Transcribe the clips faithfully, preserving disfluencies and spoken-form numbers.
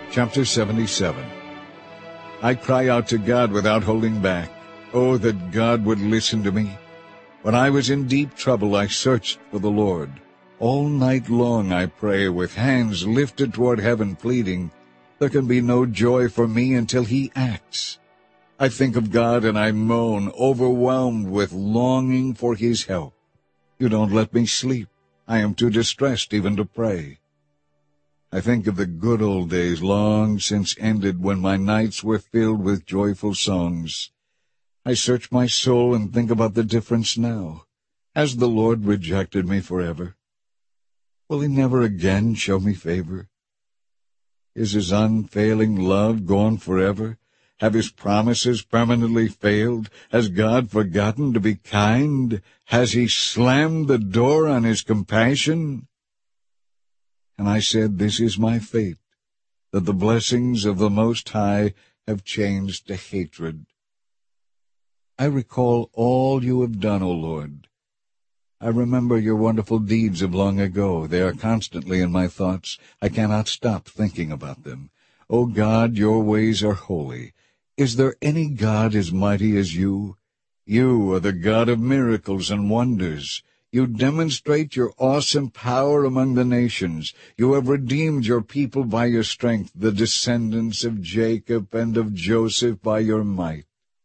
Chapter seventy-seven. I cry out to God without holding back. Oh, that God would listen to me. When I was in deep trouble, I searched for the Lord. All night long I pray, with hands lifted toward heaven, pleading, there can be no joy for me until He acts. I think of God and I moan, overwhelmed with longing for His help. You don't let me sleep. I am too distressed even to pray. I think of the good old days long since ended, when my nights were filled with joyful songs. I search my soul and think about the difference now. Has the Lord rejected me forever? Will He never again show me favor? Is His unfailing love gone forever? Have His promises permanently failed? Has God forgotten to be kind? Has He slammed the door on His compassion? And I said, this is my fate, that the blessings of the Most High have changed to hatred. I recall all you have done, O Lord. I remember your wonderful deeds of long ago. They are constantly in my thoughts. I cannot stop thinking about them. O God, your ways are holy. Is there any God as mighty as you? You are the God of miracles and wonders. You demonstrate your awesome power among the nations. You have redeemed your people by your strength, the descendants of Jacob and of Joseph by your might.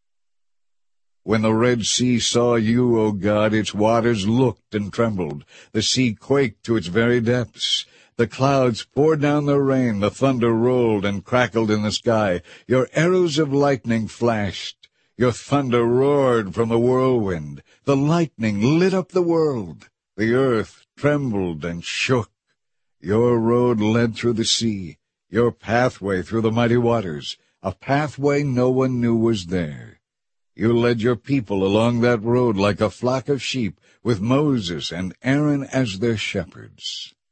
When the Red Sea saw you, O God, its waters looked and trembled. The sea quaked to its very depths. The clouds poured down their rain. The thunder rolled and crackled in the sky. Your arrows of lightning flashed. Your thunder roared from the whirlwind. The lightning lit up the world. The earth trembled and shook. Your road led through the sea, your pathway through the mighty waters, a pathway no one knew was there. You led your people along that road like a flock of sheep, with Moses and Aaron as their shepherds.